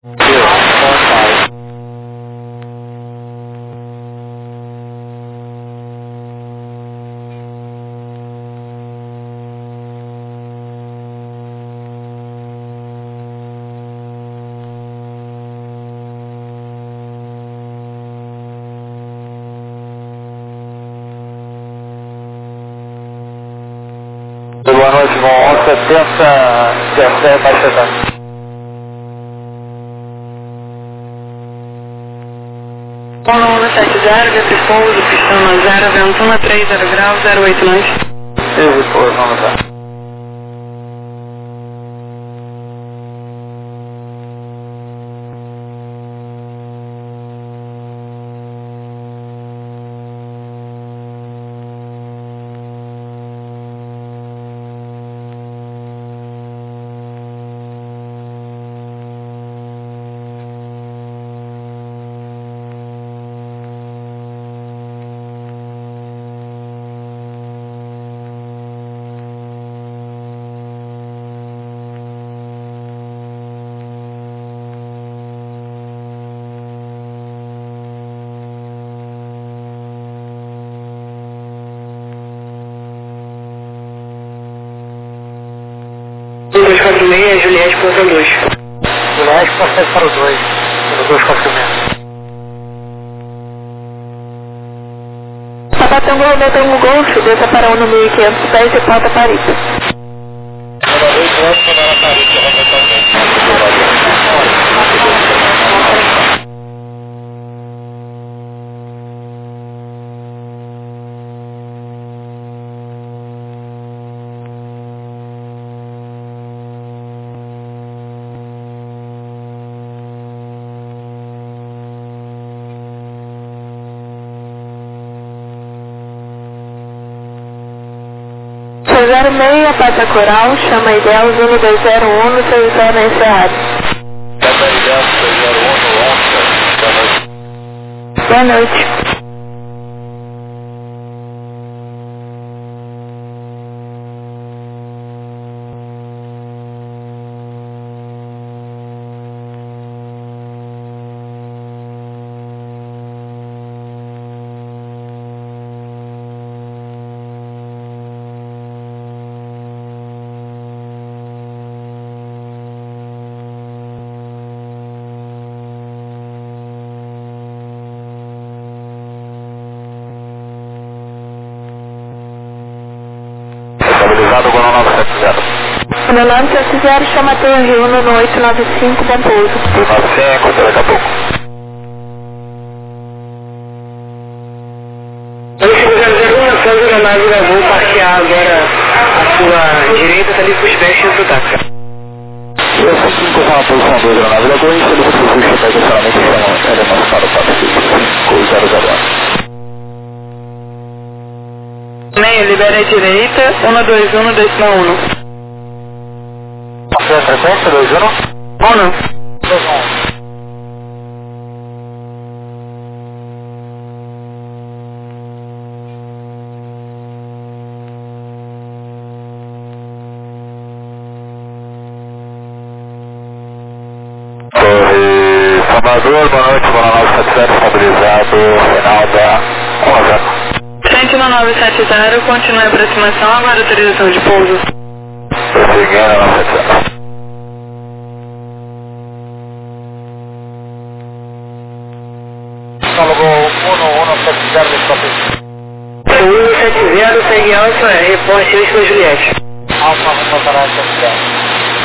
Boa noite, vão 1170, José Baixadão. Paulo 170, repouso, pistão no 0, vento 1 a 30 graus, 08 noite. Sim, repouso, vamos lá. Juliette, ponta 2. Juliette, processo para o 2. 246. Tá batendo o metro no Golfo, desça para 1 no 1500 pés e ponta Paris. Zero meia, passa coral, chama Ideal, 1201, no seu retorno encerrado. Boa noite. Estabilizado com 970. No 970, chama Torre 1 no 895, bom pouso. 95, até daqui a pouco. 2501, Sandro na nave da Voo, parquear agora a sua direita, tá ali com os pés e o táxi. 5 com a posição 2 na nave da Gol, infelizmente o fluxo está estacionamento ele é mais para o 465, 001. Meio, libera a direita, 121, décima 1. Passei a frequência, 21? 1. 21. Torre Salvador, boa noite, boa noite, 970, estabilizado, final da 1 Frente no 970, continue a aproximação, agora autorização de pouso. Prosseguindo, 970. Alugou 170 de próprio. 170, segue Alfa, reporte 8 para Juliette. Alfa, vamos parar a 70.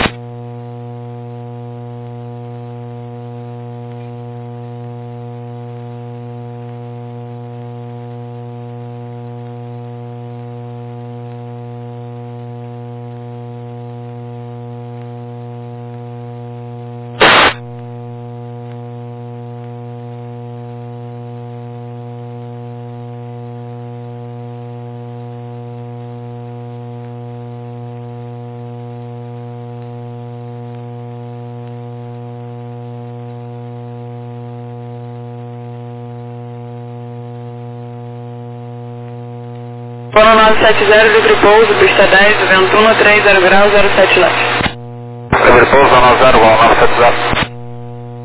Fono 970, livre pouso, pista 10, vento 1 a 30 graus, 07 norte. Livre pouso, 90, 970.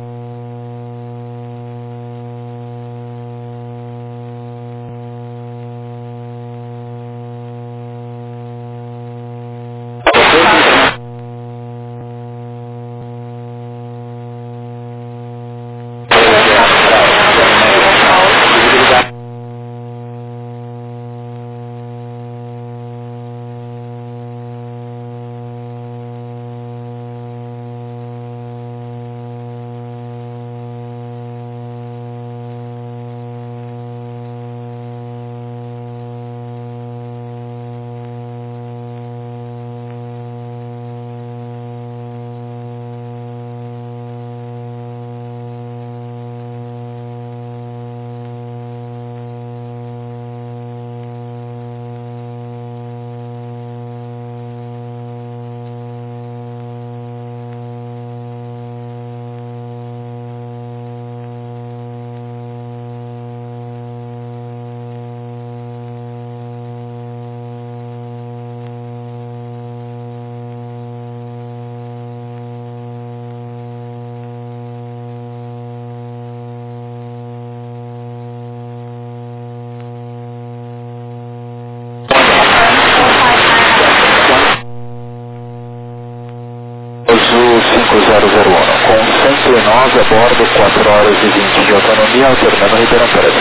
possui 9 a bordo, 4 horas e 20 de autonomia, alternando Ribeirão Preto.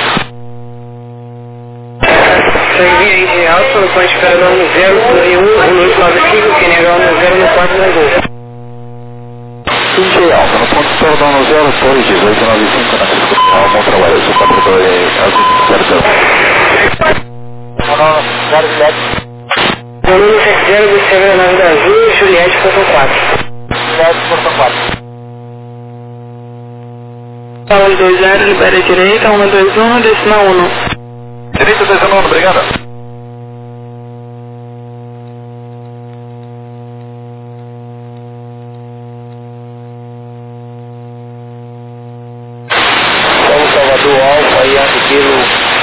Sangue aí de alfa, no ponto esperador no 091, 195, que negão no 0 no 4 na Gol. India Alfa, no ponto esperador no 02, 1895 na Cisco, bom trabalho, seu 42 azul, 07. Volume 70 do Severo Nave da Azul, Juliette, Portão 4. Juliette, Portão 4. Fala 20, libera a direita, 121, decimal 1. Direita, decimal 1, obrigado. Paulo Salvador Alfa, Ian Kilo,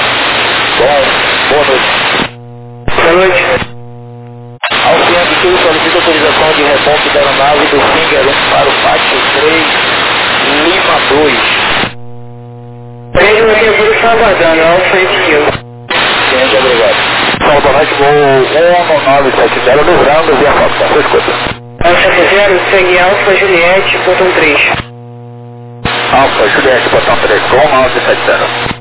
boa noite. Boa noite. Alfa Ian Kilo solicita autorização de reponte da aeronave do Finger 1 para o pátio 3, Lima 2. Prende uma temperatura aguardando, Alfa Ian Kilo. Gente, obrigado. Salva Night Gol 1970 dos Rangos e a Fox, sua escuta. Alfa 0, segue Alfa Juliette, Portão 3. Alfa Juliette, Portão 3, com 1970.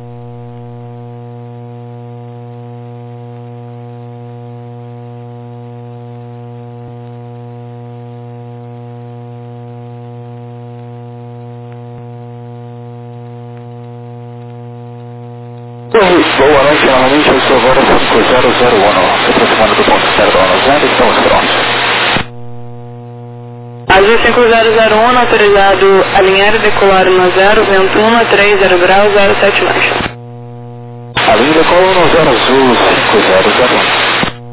Boa noite, novamente eu sou agora 5001, se aproximando do ponto esperador no 0, estamos prontos. Azul 5001, autorizado alinhar e decolar no 0, vento 1 a 30 graus, 07 marcha. Alinha e decola no 0 azul 5001.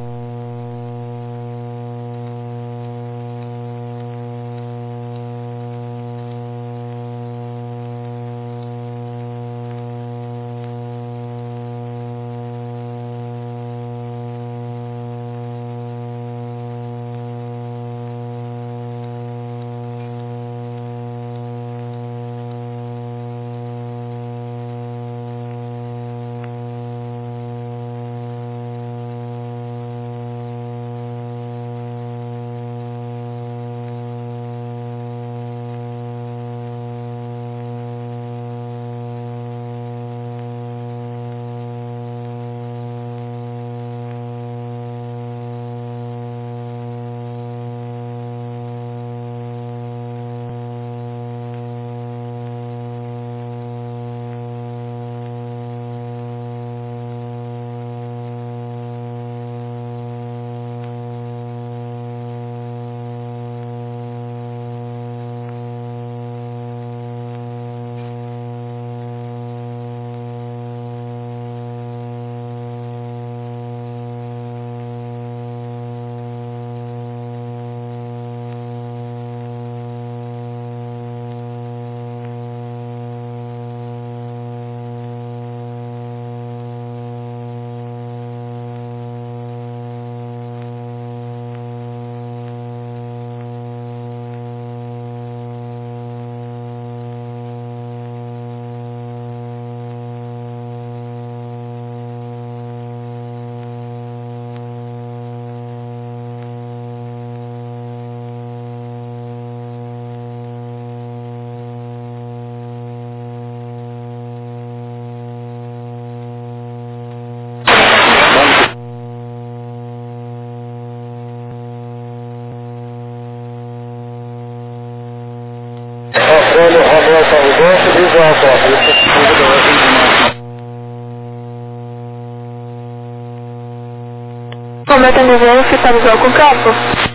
Cometa no Golf, tá visual com campo?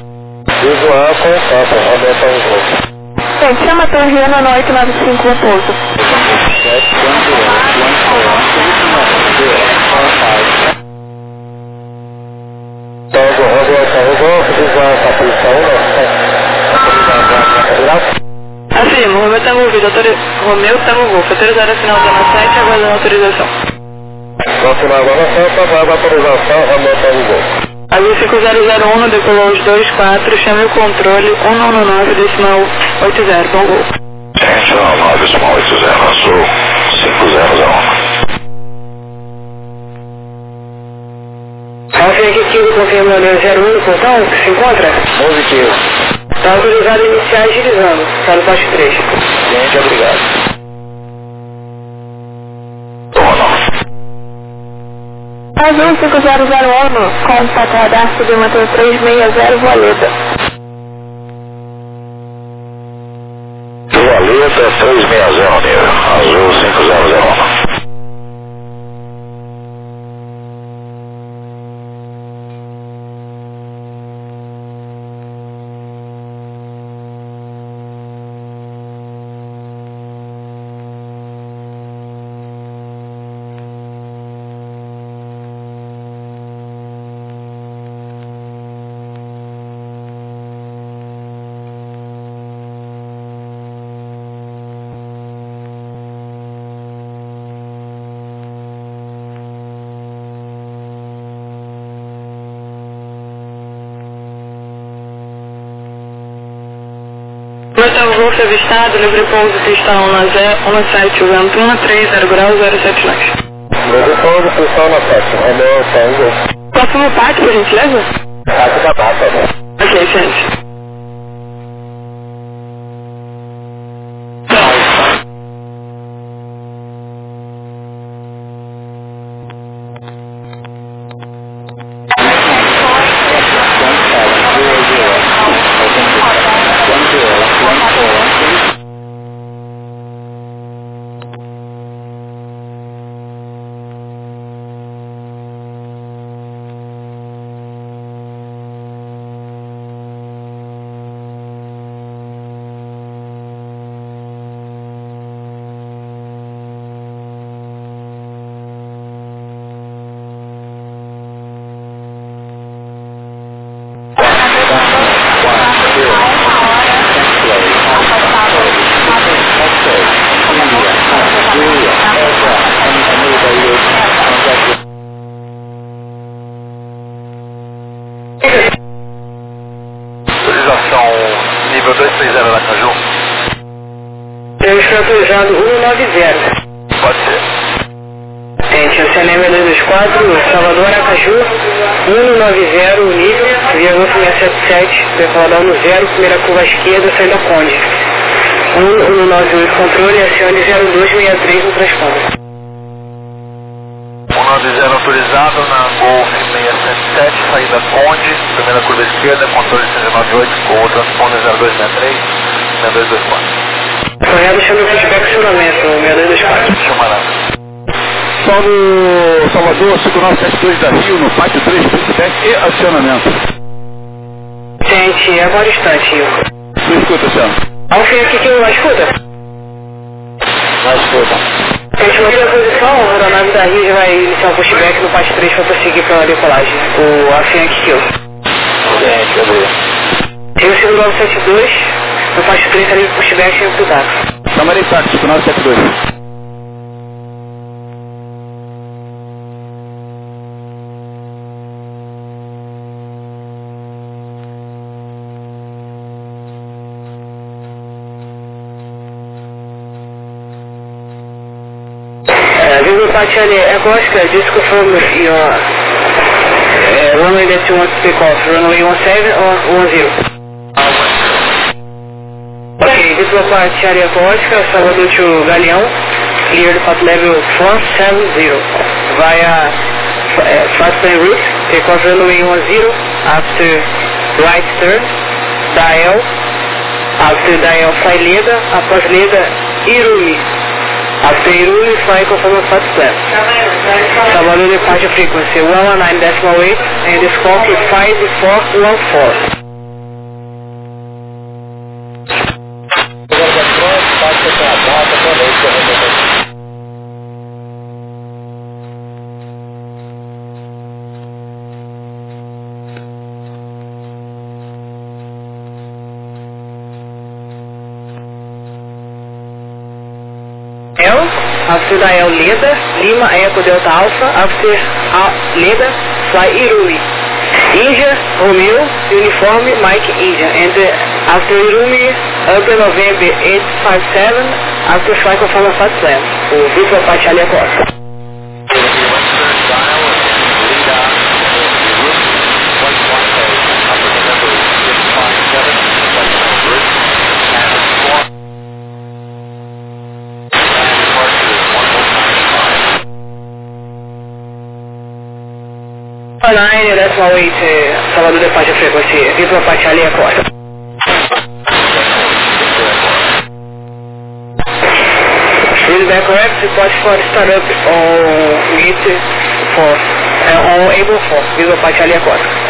Visual com campo, Cometa no Golf. Gente, chama a Torriana no 895 o pouso. Afirmo, Romeu Tango Golf, autorizado a final zona 7, aguardando autorização. No final zona 7, aguardando autorização, Romeu Tango Golf. Azul 5001, decolou os 24, chame o controle 199, decimal 80, bom gol. 199, decimal 80, Azul 5001. Alfa aqui, confirmando 01 no portão, que se encontra? Positivo. Está autorizado a iniciar agilizando, para o poste 3. Gente, obrigado. Azul 5001, contato radar subimator 360, Valeta. Valeta 360, nível. Azul 5001. Hotel Golf avistado, livre pouso pista 17, Ventuna 30 graus 079. Livre pouso pista 17, Romeu Tango. Próximo pátio, por gentileza? Pátio da Bata, né? Ok, gente. Autorização nível 230 da Caju. Eu estou autorizado 190. Pode ser. Gente, o CNM 224, Salvador Aracaju, 190, nível, via Golf 677, decolador no 0, primeira curva à esquerda, saída Conde. 1198, controle, acione 0263 no transponder. 190 autorizado na Golf 677, saída Conde, primeira curva esquerda, controle 698, com o transponder 0263, 6224. Correto, chama o feedback acionamento, 6224. Chumará. Salvador 5972 da Rio, no pátio 3, feedback e acionamento. Gente, agora instante, Rio. Você escuta, Sam? Alfim aqui que não escuta? Não escuta. Gente, mantendo a posição, a aeronave da Rio já vai iniciar o pushback no pátio 3 para prosseguir para a decolagem. O Alfim aqui que eu. Gente, obrigado. Rio 5972, no pátio 3 ali o pushback pro táxi. Chamarei táxi, 5972. Google Pachani, Ecoska, just confirm your runway that you want to take off, runway 17 or 10? Okay, this was Pachani Ecoska, Salvador to Galeão, cleared path level 470, via fast plane route, take off runway 10, after right turn, dial, after dial fly Leda, após Leda, Irui. After Irui, fly conforme o fast plan. Salvador departure frequency 119.8 and the scope is 5414. After dial Leda, Lima Echo Delta Alpha, after Leda, fly Irui. India, Romeo, Uniform, Mike India, and after Irui, Upper November 857, after fly conform a fast plan. O Vitor Pachali Acosta. 19.8, Salvador Departure Frequency, Viva Apache Charlie Costa. Feedback correct, report for startup on gate 4, on Able 4, Viva Apache Charlie Costa.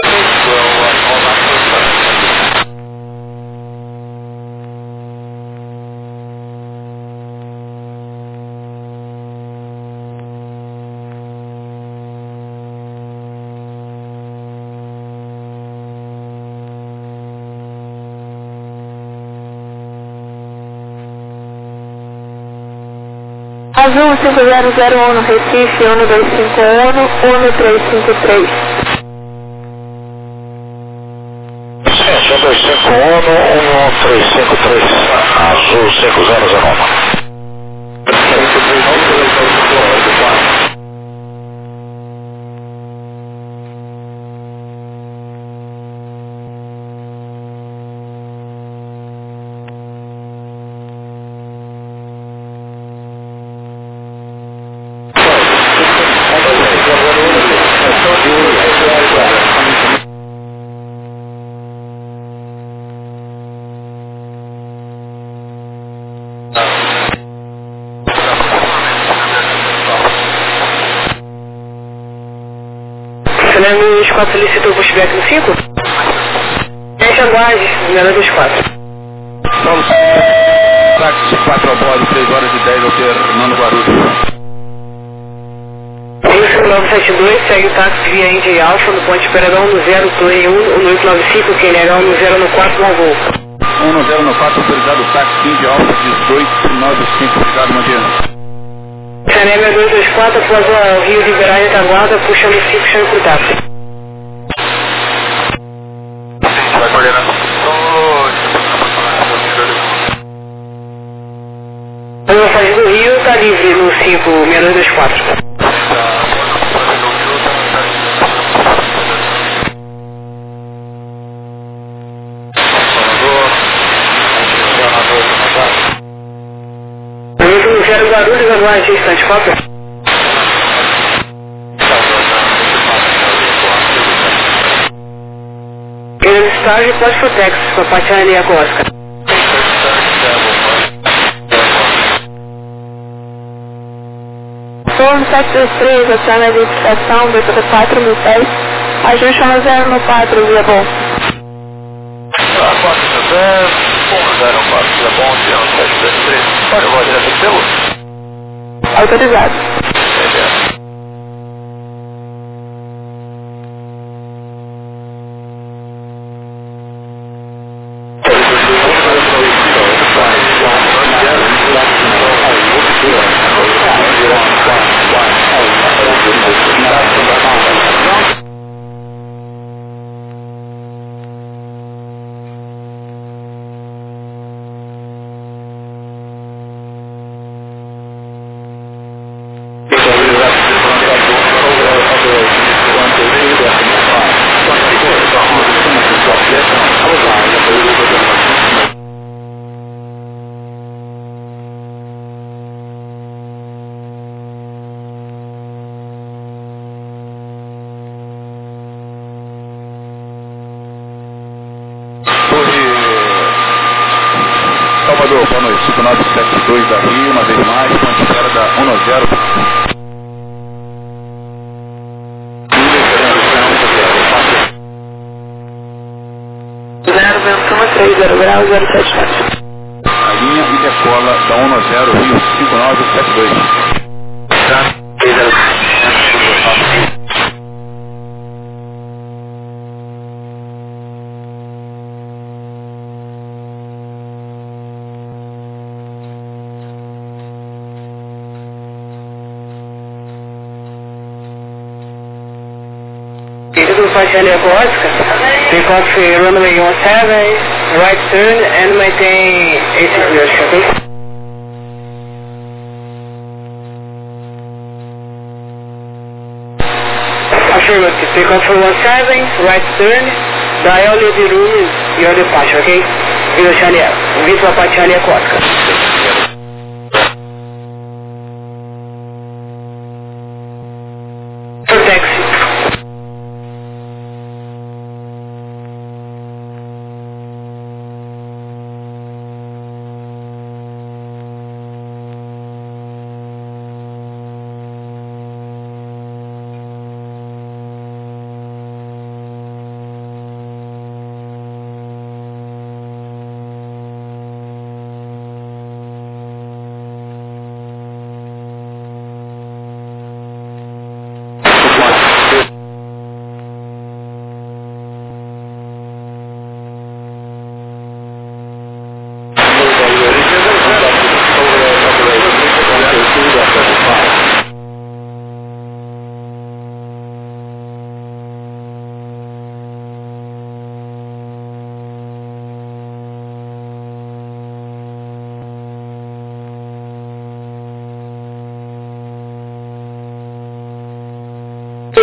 Azul 5001 no Recife, 1251, 1353. 1251, 1353, Azul 5001. Fernando 24 solicitou pushback no 5? Deixa aguarde, Fernando 24. Paulo, táxi 4 a bordo, 3 horas e 10, alternando Guarulhos. 972, segue o táxi via Indy Alpha no ponto de Peradão no 0, torre 1, no 895, QNH no 0 no 4, no voo. 1 no 0 no 4, autorizado táxi Indy Alpha 1895, obrigado, Mandiano. Canébia 224, após o Rio Ribeirão e Itaguada, puxando o 5, chama pro táxi. Vai coordenando. A passagem do Rio está livre no 5, 6224. Guarulhos, aguarde instante, cópia. Ele estágio pode pro Texas, com a parte aérea Oscar. Torno 723, aciona a identificação, BPT 4010, ajuste 10 no 4, via bom. 410, 104, via bom, 723. Pode rolar direto pelo? Autorizado. Salvador, boa noite, 5972 da Rio, uma vez mais, ponte espera da 10. Ventuma 30 graus, 077. A linha e decola da 10 Rio 5972. Tá? Charlie Oscar, take off runway 17, right turn and maintain 80 degrees, okay? Affirmative, take off 17, right turn, dial the room is your departure, okay? Viva Charlie, Viva Apache Charlie Oscar. For taxi.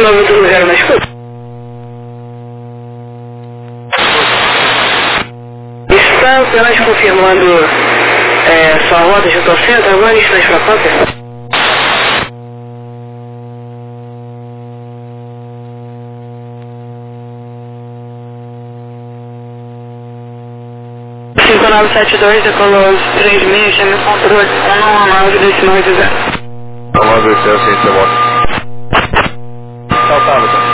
novo tudo zero na escuta. Está apenas confirmando sua rota junto ao centro, agora instante para Panther. Cinco 972, decolou 3.000, chame o controle 199 decimal de 0. Vamos ver se é assim, você volta. Tá, então.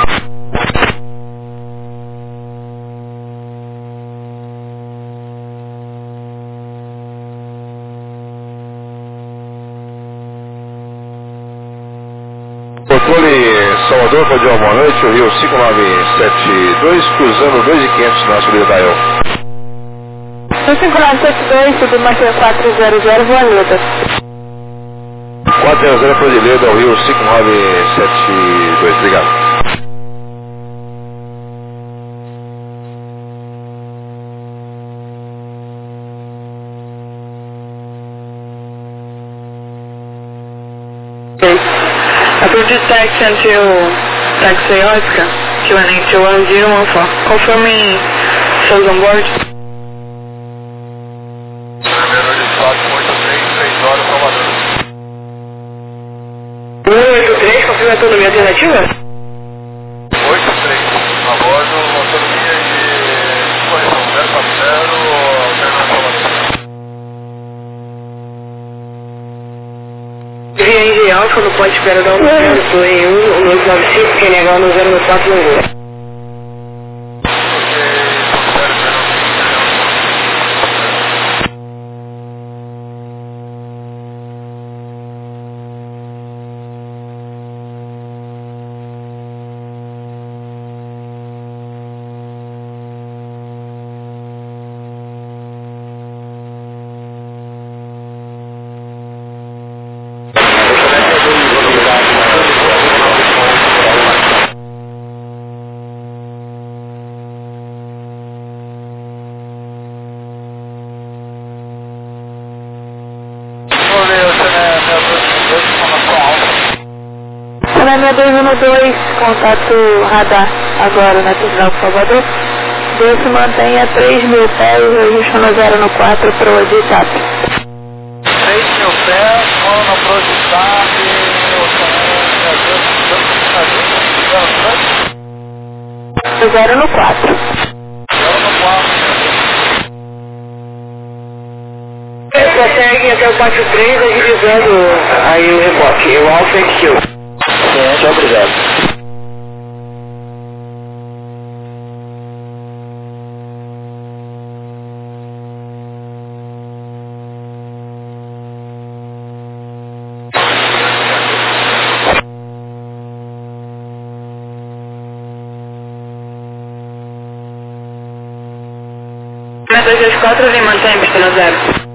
Controle Salvador, bom dia, boa noite, o Rio 5972, cruzando 2.500 na subida da El. 5972, submarca 400, Voaleda. 400 Cordilheira, o Rio 5972, obrigado. Approved taxi until taxi Oscar, Q1821014. Confirming souls on board. 183, confirma a autonomia alternativa? 83, a bordo, autonomia de correção 040, alternativa. Via em Alfa, não pode esperar dar um zero, estou em 195, quem negar no 094 não vou. Canal 212, contato radar agora na terminal Salvador. Deus se mantém a 3.000 pés, registro no 0 no 4 para o EDITAP. 3.000 pés, foram na Projetap, No 0 no 4. 0 no 4. Prossegue até o pátio 3, agilizando aí o reboque, o Alpha XQ. Muito obrigado. Na 224, vem mantém pista no 0.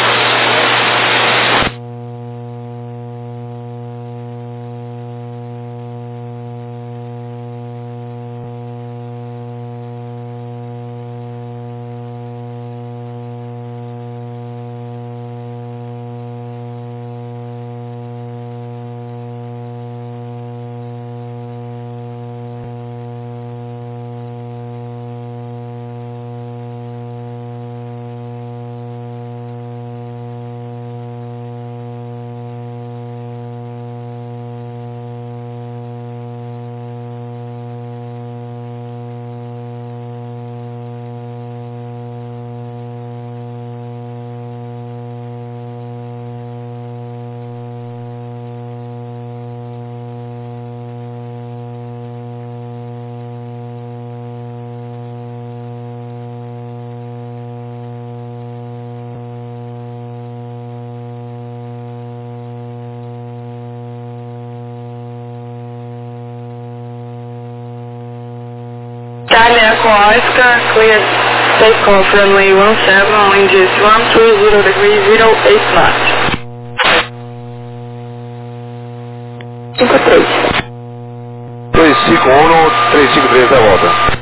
Charlie Echo Oscar, clear takeoff runway 17, winds 130 degrees 08 knots. 53. 251, 353 da volta.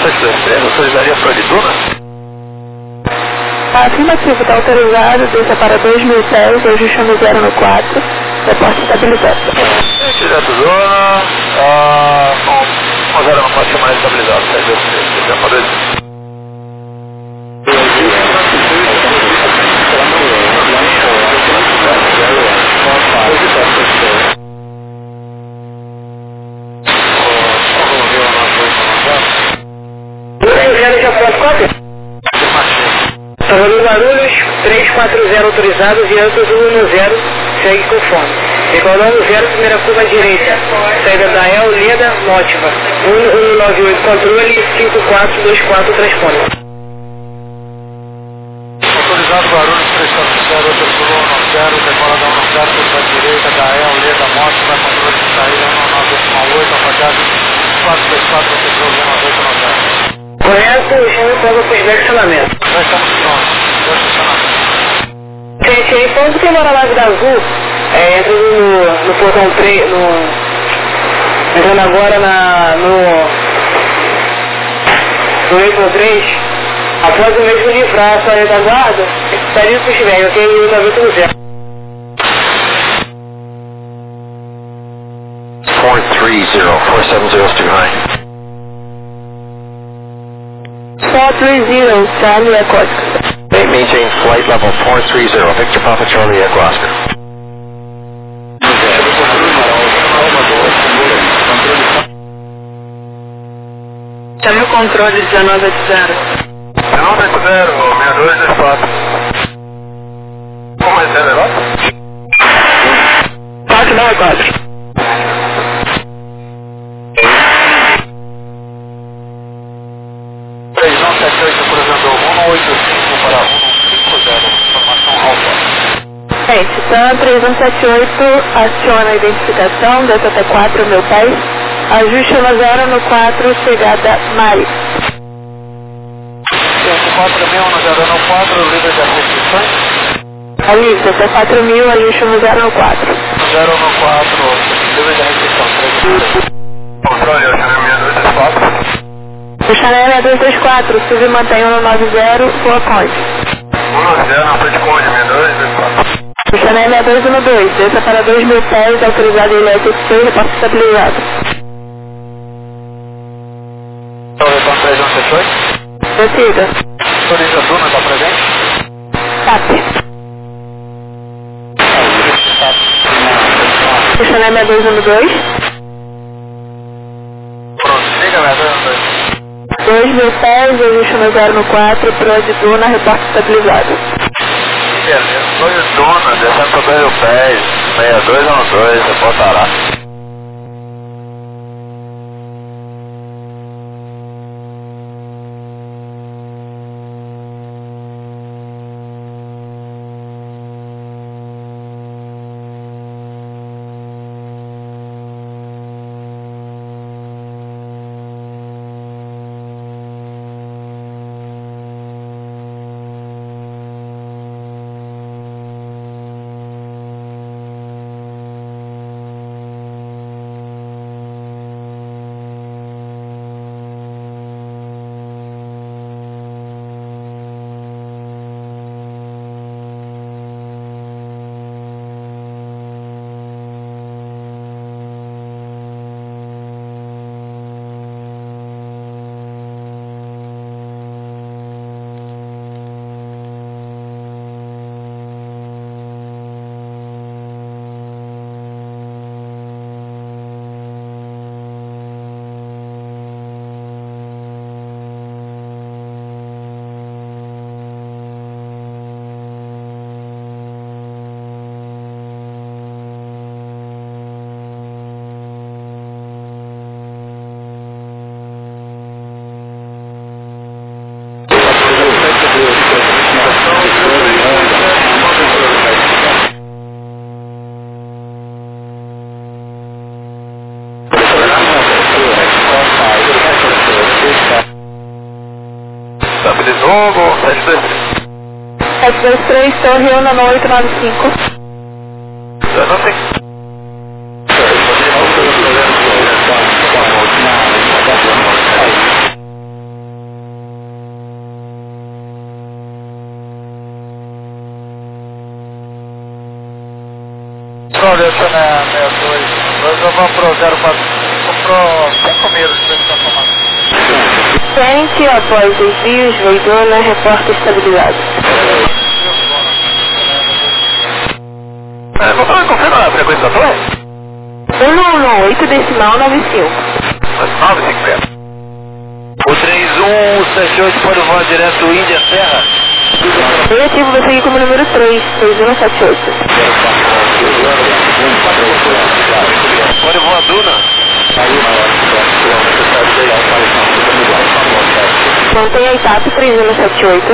223, autorizaria para de Duna? Afirmativo, está autorizado, desça para 2.000 pés, ajustando 0 no 4, reporte estabilizado. Direto Duna, com 0 no 4 mais estabilizado, 723, Salvador Guarulhos, 340 autorizados, Vianças 110, segue conforme. Recordando 0, primeira curva à direita, saída da El, Leda, Mótiva, 1198, controle, 5424, transpone. Autorizado Guarulhos, 340, autorizou 110, decoradão 110, curva à direita da El, Leda, Mótiva, controle de saída 198, apagado 424, autorizou 198, Correto, o chão pega para os versionamentos. já estamos prontos, Gente, aí quando você mora na Vida Azul, entra no portão 3, entrando agora no 813, após o mesmo livrar a sua retaguarda, estaria para os velhos, ok? E o 90. 430, 470, Stu High. 430, Charlie Echo Oscar. Maintain flight level 430, Victor Papa Charlie Echo Oscar. Chame o controle 1980. 1980, 6224. Como é esse negócio? 494. Gente, Sam 3178, aciona a identificação, desce até 4.000 pés, ajuste no 0 no 4, chegada Mari. 4.000 no 0 no 4, livre das restrições. Alice, até 4.000, ajuste no 0 no 4. 0 no 4, livre da restrição. Controle, eu chamei 6224. O Chanel 224, sub mantém 190, sua ponte. 190, na frente conde, 6224. O Chanel 6212, desça para 2.000 pés, autorizado em LSC, reporte estabilizado. Então, 3178. Prossiga. Autoriza Duna, está presente? TAP. O Chanel 212. Pronto, siga, 212. 2.000 pés, ajuste no 0 no 4, pro de Duna, reporte estabilizado. Beleza, foi o Duna, descendo para 2.000 pés, 6212, reportará. Estabilizou, gol 723. 723, Torre Onda 895. Já não tem. 04. Comprou 5 meses para ele estar tomando. Frente após desvios, veidona, reporta estabilizado. Confirma a frequência da torre? 1118 decimal 95. 950. O 3178 pode voar direto Índia Serra. Negativo, você aqui como número 3, 3178. Pode voar Duna. Mantenha a etapa 3178.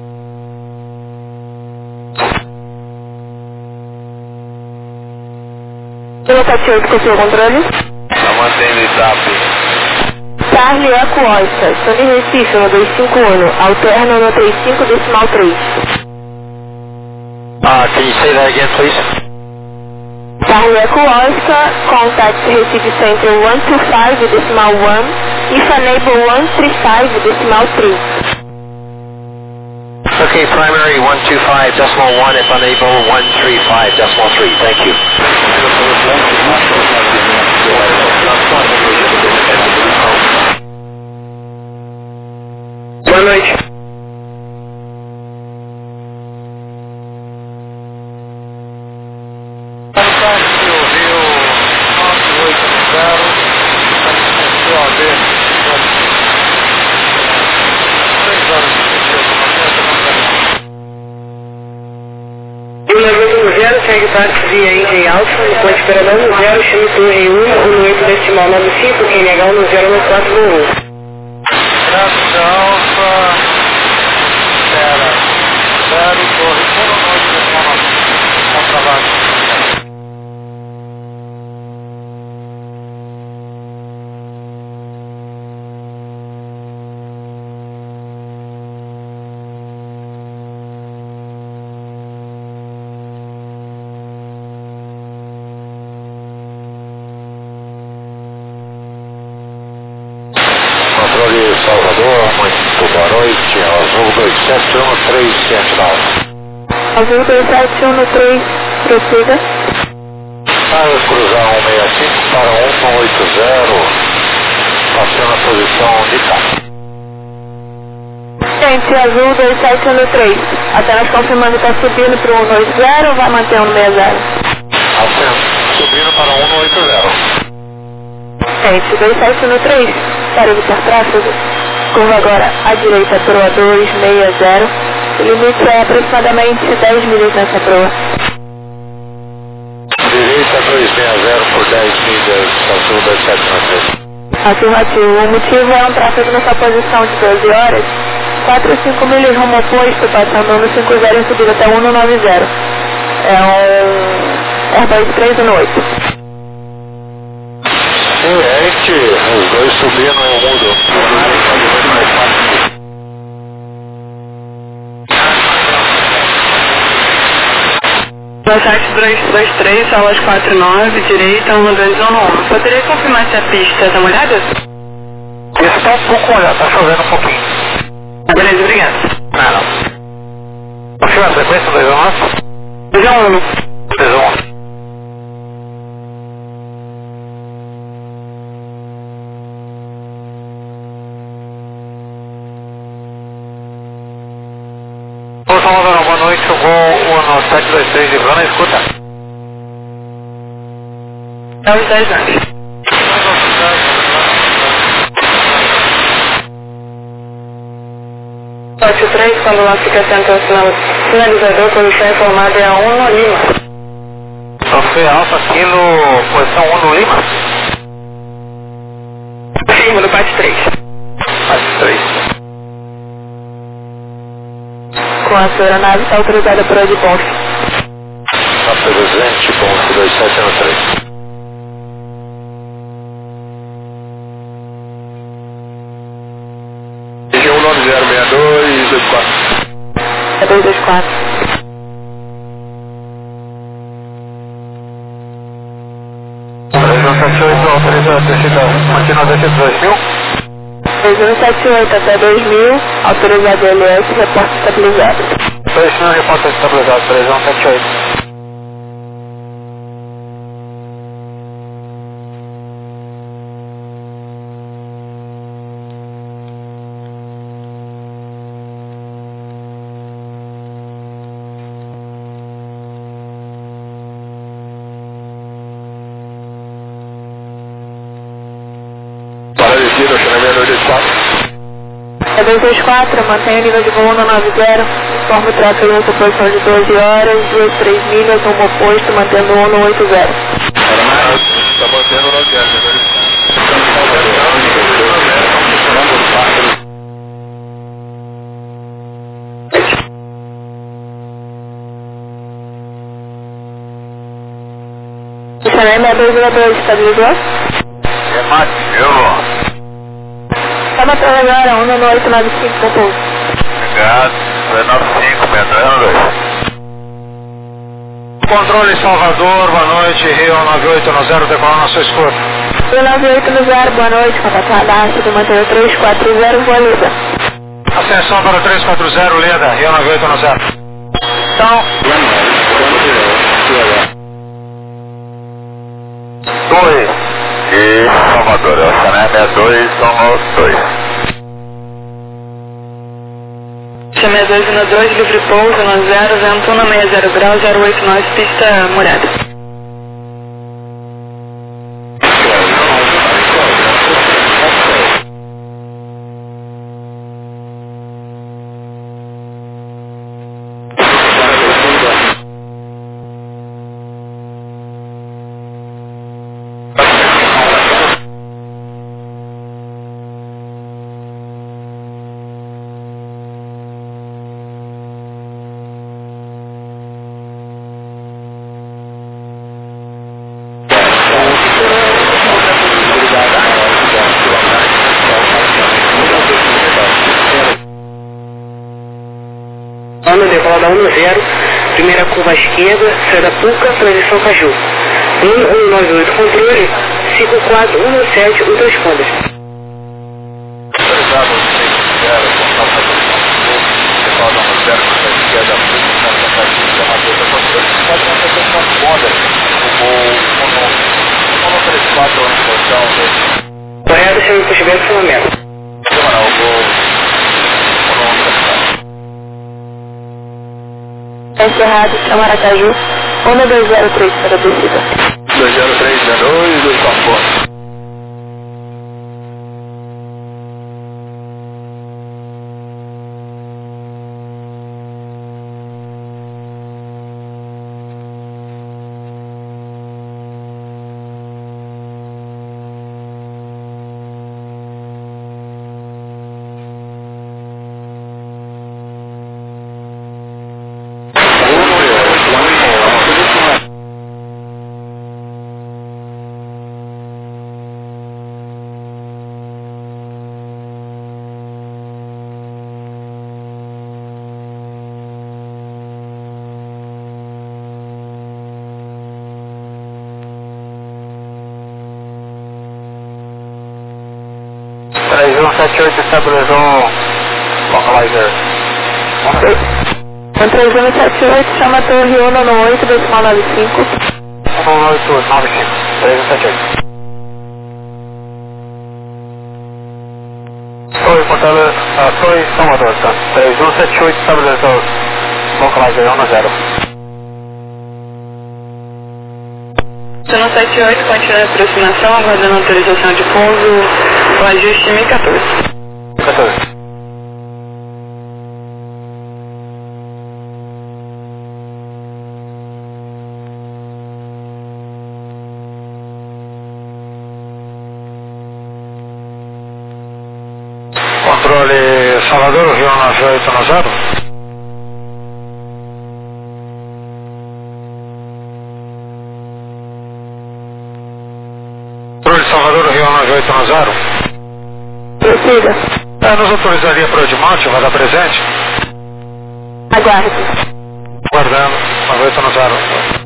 Duna 78, confia o controle. Está mantendo etapa. Charlie Eco Oscar, Sony Recife no 251, alterno no 35 decimal 3. Can you say that again, please? Charlie Eco Oscar, contact Recife Center 125 decimal 1, if enable 135 decimal 3. Okay, primary 125 decimal 1, if unable 135 decimal 3. Thank you. Boa noite. O navio 0 segue táxi via Índia Alfa, no ponte Peradão no 0, chame torre 1, no 8 decimal 95, quem legal no 0 no 4 do 1. Graça Alfa, espera, 0, torre, 1, noite, decimal 9, contravado. Controle Salvador, muito boa noite, Azul 27139. Azul 27113, prossiga. Carlos cruzar 165 para 180, passando a posição de cá. Gente, Azul 2713, apenas confirmando que está subindo para o 180 ou vai manter o 160? Subindo para 180. Gente, 2713, para evitar tráfego, curva agora à direita para a 260, o limite é aproximadamente 10 milhas nessa proa. Direita 260 por 10 milhas, Azul 2793. Afirmativo, o motivo é um tráfego nessa posição de 12 horas, 4 ou 5 milhas rumo oposto, passando no 50 e subindo até 190. É um Airbus 318. Gente, os dois subindo em um mudo. Passagem 223, salas 49, direita, 1211. Poderia confirmar se a pista dá uma olhada? Isso tá um pouco molhado, tá chovendo um pouquinho. Beleza, obrigado. Não. Confirma a frequência 211? 211. 211. Boa noite, o voo no 723 de Bruna, escuta. Dá os 10 anos. Sorte 3, quando lá fica atento ao sinalizador, posição informada é a 1 no Lima. Sofia Alfa, quilo, posição 1 no Lima. Firma do PAT 3. PAT 3. Com a sua aeronave está autorizada por de ponto. Está presente, ponto 2793. Região 906224. É 224. Autorizado, descida, continua descida 2000. 3178 até 2000, autorizado LS, reporte estabilizado. 2000, reporte estabilizado, 3178. É 224, mantenha o nível de voo no 90, informa o tráfego nessa posição de 12 horas, 23 milhas, rumo oposto, mantendo o 1 no 80. Está mantendo o 90, Xanema 212, estabilizou? É Matheus. Tá batendo agora, 1 no 895, com pouso. Obrigado. 295, metrando. Controle Salvador, boa noite, Rio 9810, decolando na sua escuta. Rio 9810, boa noite, contato radar, do manter 340, boa lida. Ascensão para o 340, Leda, Rio 9810. Então, 2 e Salvador, o Xanema é 2, somos 2. Xanema 212, livre pouso, 90, vento 160 graus, 089, pista molhada. Decola da 10, primeira curva à esquerda, saída Puca, transição Caju. 1198, controle, 5417, os dois fundos. Autorizado, 6-0, contato da decola da 10, para a esquerda, transição Caju, pode manter uma fonda, o 34 em posição. Correto, chama o puxamento e fundamento. Não, o gol. Encerrado, Maracaju, 1203 para a descida. 203, 02, 2 para estabilizou localizer. 3178, chama a torre 1 no 8, decimal 95. 1895, 3178. Torre Salvador, tá? 3178, estabilizou localizer 10. 178, continua a aproximação, aguardando autorização de pouso, o ajuste 1014. 14. Controle Salvador, Rio 9810. Salvador, Rio 9810. Prossiga. Nos autorizaria para o Edmonton, vai dar presente? Aguarde. Guardando, 9810.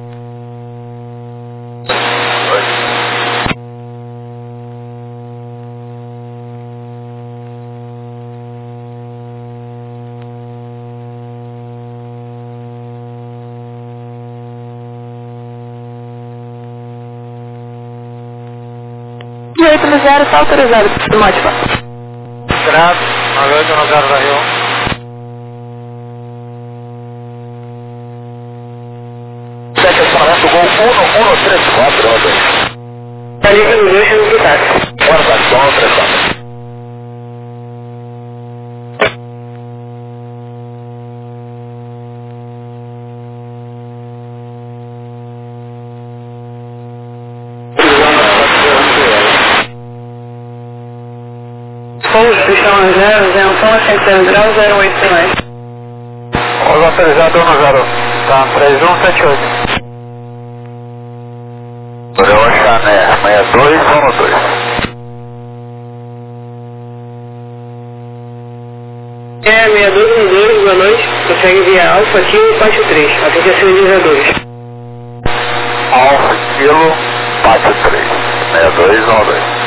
E 8 no 0, está autorizado, Módica. Grado, 9810 da Rio. Estacionamento Gol 1134, ordem. Está livre no 2 no táxi. Guarda-sol, 34. Pouso, pistão 0, Zenton, 100 graus, 08 mais. Pouso autorizado 10, tá 3178. Olhou a Chané, 6212. É, 6212, boa noite. Consegue enviar Alfa Kilo Pátio 3, atende a sinalizadores. Alfa Kilo Pátio 3, 6212.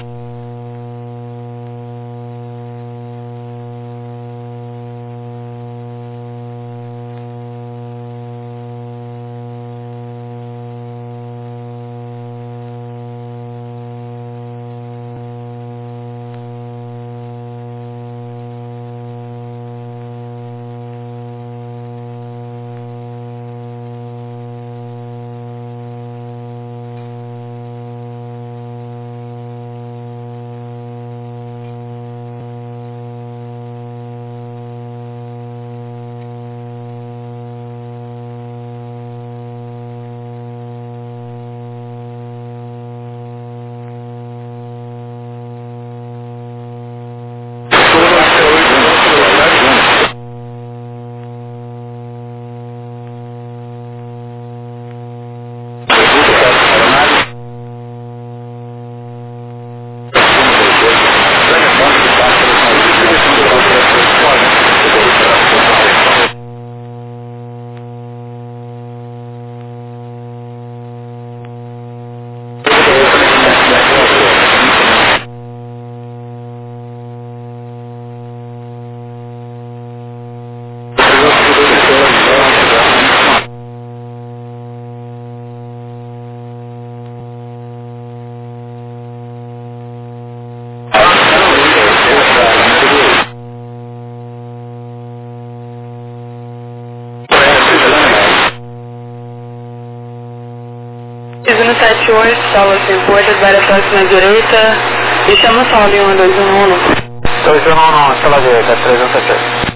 Piso no 78, sala sem portas, área próxima à direita. E chama a sala em 1211. 2111, sala direita, 3178.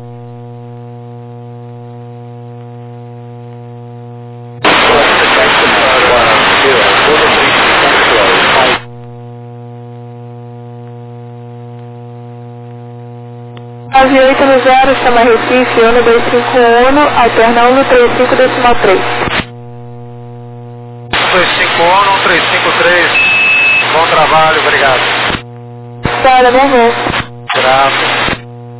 Nove 8 no 0, chama Recife, ano 251, alternando 35,3. 251, 353. Bom trabalho, obrigado. Para, bom voo. Graças.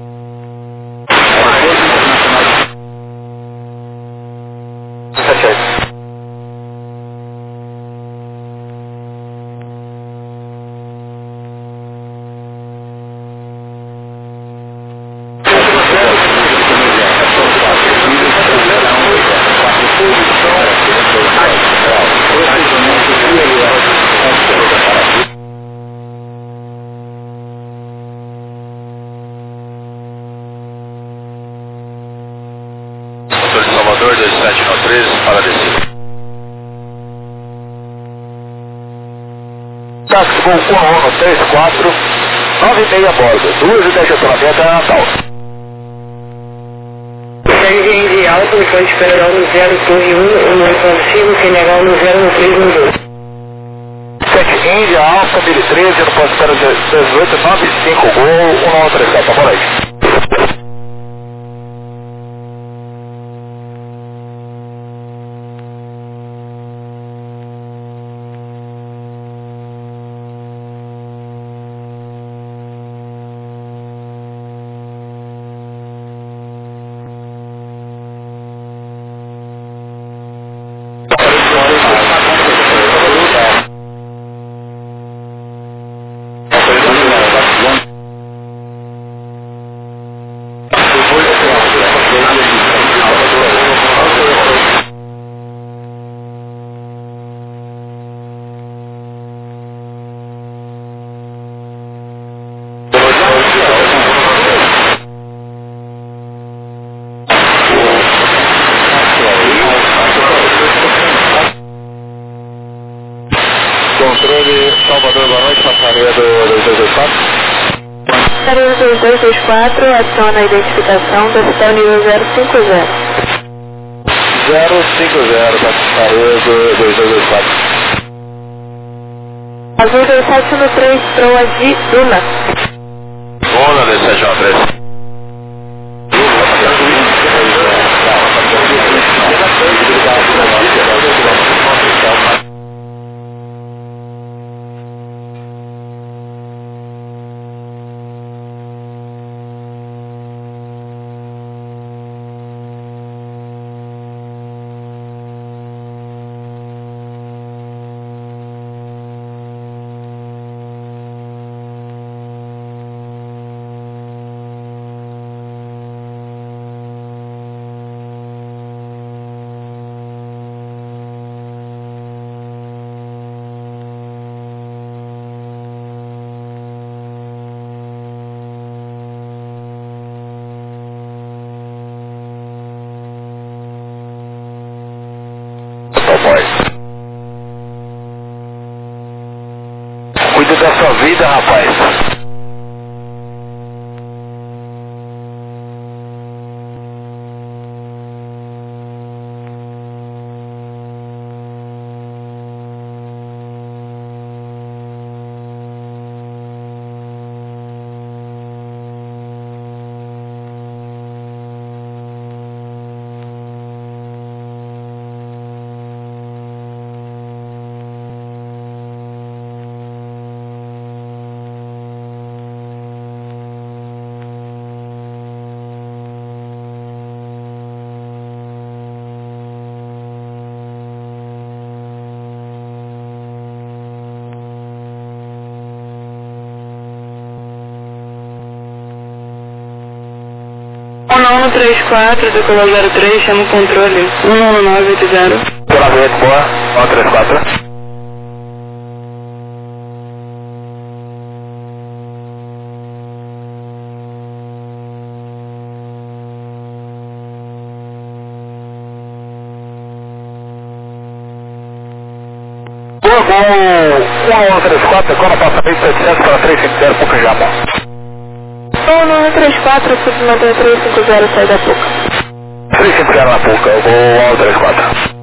Salvador 2713, para descer. Táxi Gol 1134, 96 a bordo, 2 e 10 de estacionamento é Natal. Segue em alto, Infante Federal no 0, Torre 1, 195, Senegal no 0, no 312. 7 Índia, Alfa, 1013, no posto 1895, Gol 1137, boa noite. Controle Salvador, boa noite, passaria do 2224. Passaria 2224, adiciona a identificação do hospital nível 050. 050, passaria do 2224. Azul 2713, proa de Duna. Onda, D713. Cuide da sua vida, rapaz. Não, 34, decolar 03, chama o controle. 11980. Pela boa, 134. Boa, 134, quando passa 700 para 350, pouca já, bom. 134, submanter 350, sai da pouca. 350 na pouca, eu vou 134.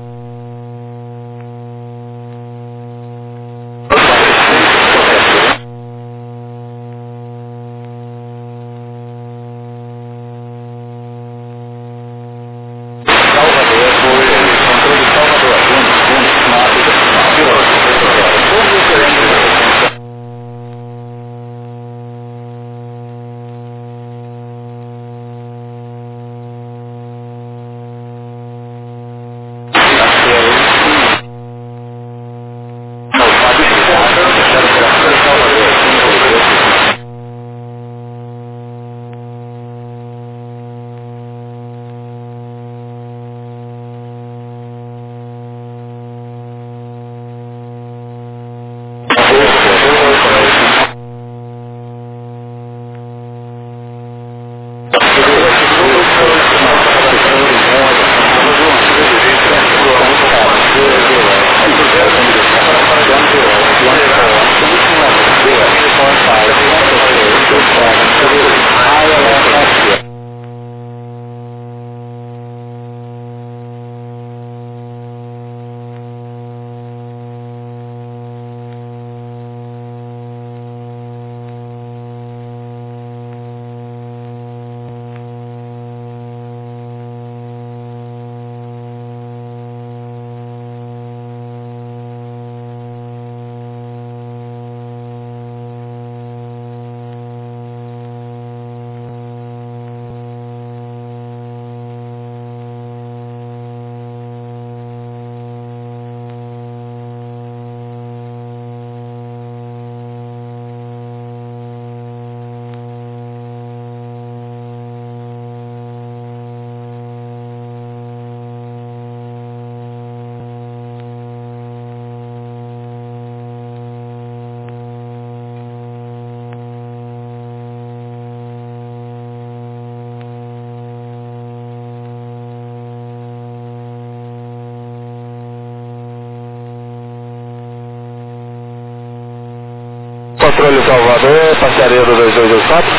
Controle Salvador, passaria do 2224.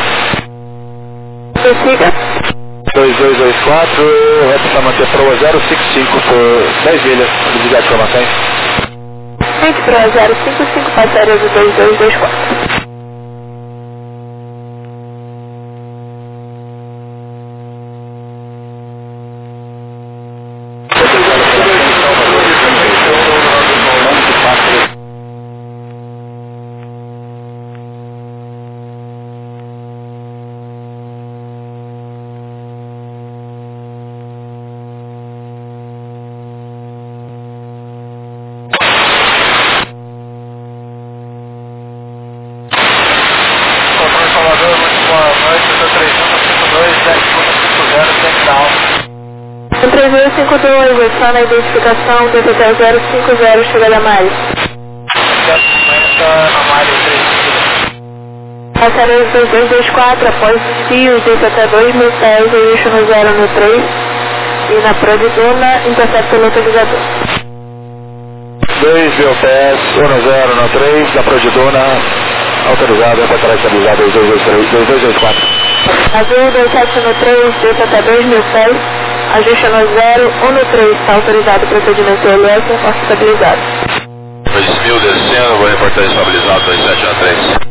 Prossiga. 2224, vai manter proa 055 por 10 milhas, desligar informações. Gente, proa 055, passaria do 2224. 3052, aciona a identificação, DPT 050, chegada a Mari. Passareio 2224, após desvio, DPT 2000 pés, eixo no 0 no 3 e na Prodiduna, intercepto localizador. 2000 pés, 10 no 3, da Prodiduna, autorizado, para trás estabilizado, 2224. Azul 27 no 3, DPT 2000 pés, ajuste no 0, 1 no 3, está autorizado o procedimento LS, porta estabilizado. 2000 descendo, vou reportar estabilizado, 27 no 3.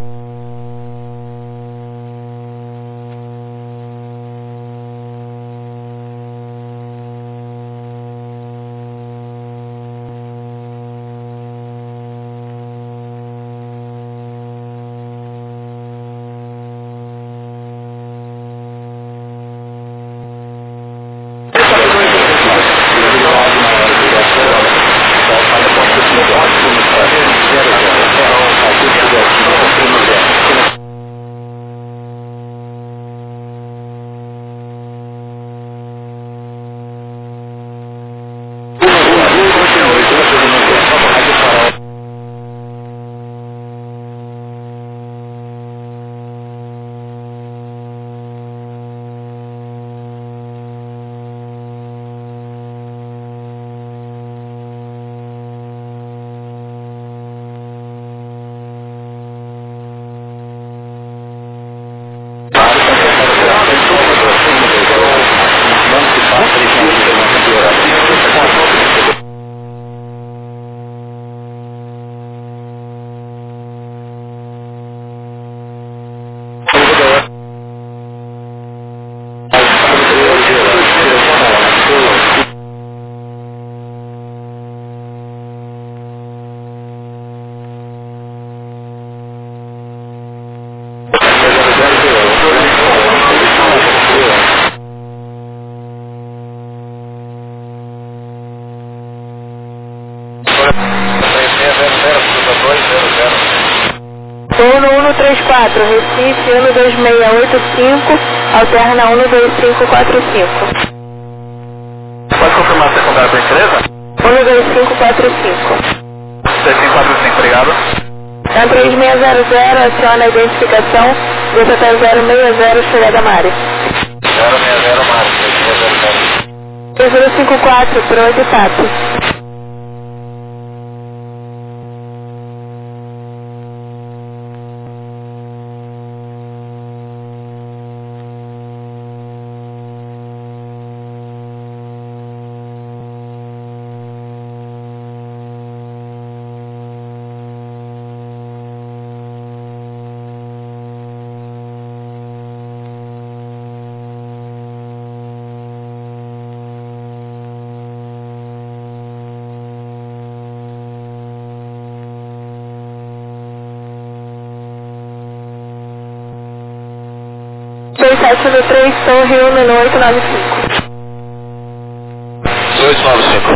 Turno 134, Recife 12685, alterna 12545. Pode confirmar a secundária para a empresa? 12545. 2545, obrigado. Na 3600, aciona a identificação, DPT 060, chegada a Mari. 060 Mari, 3600. 3054, por onde TAP. no 3, Torre 16895. 1895.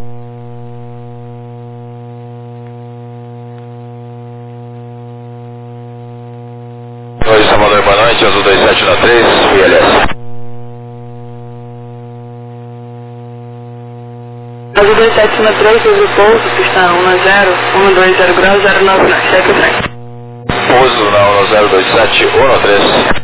Oi, Salvador, boa noite, Azul 2793, ILS. Azul 2793, Azul Pouso, pista 10, 120 graus, 09, cheque o trem. Pouso na 1027, 193.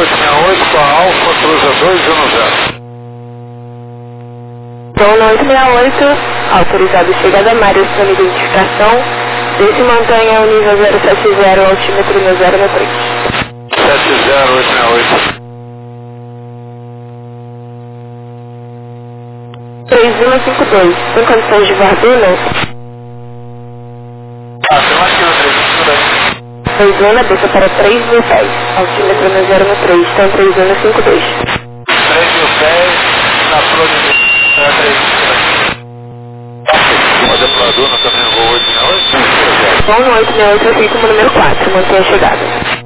868 com a Alfa, cruza 210. Zona 868, autorizado chegada Mário, sua identificação. Desde Montanha, o nível 070, altímetro no 063. 70868. 3152, tem condições de voar Duna? Ah, tem mais que o 3, Duna, desça para 3.000 pés, altímetro no 013, então 3152. 3.000 pés, na província, 3.000. Uma depuradora também, voo 868. Bom 868, eu fico no número 4, mantenha a chegada.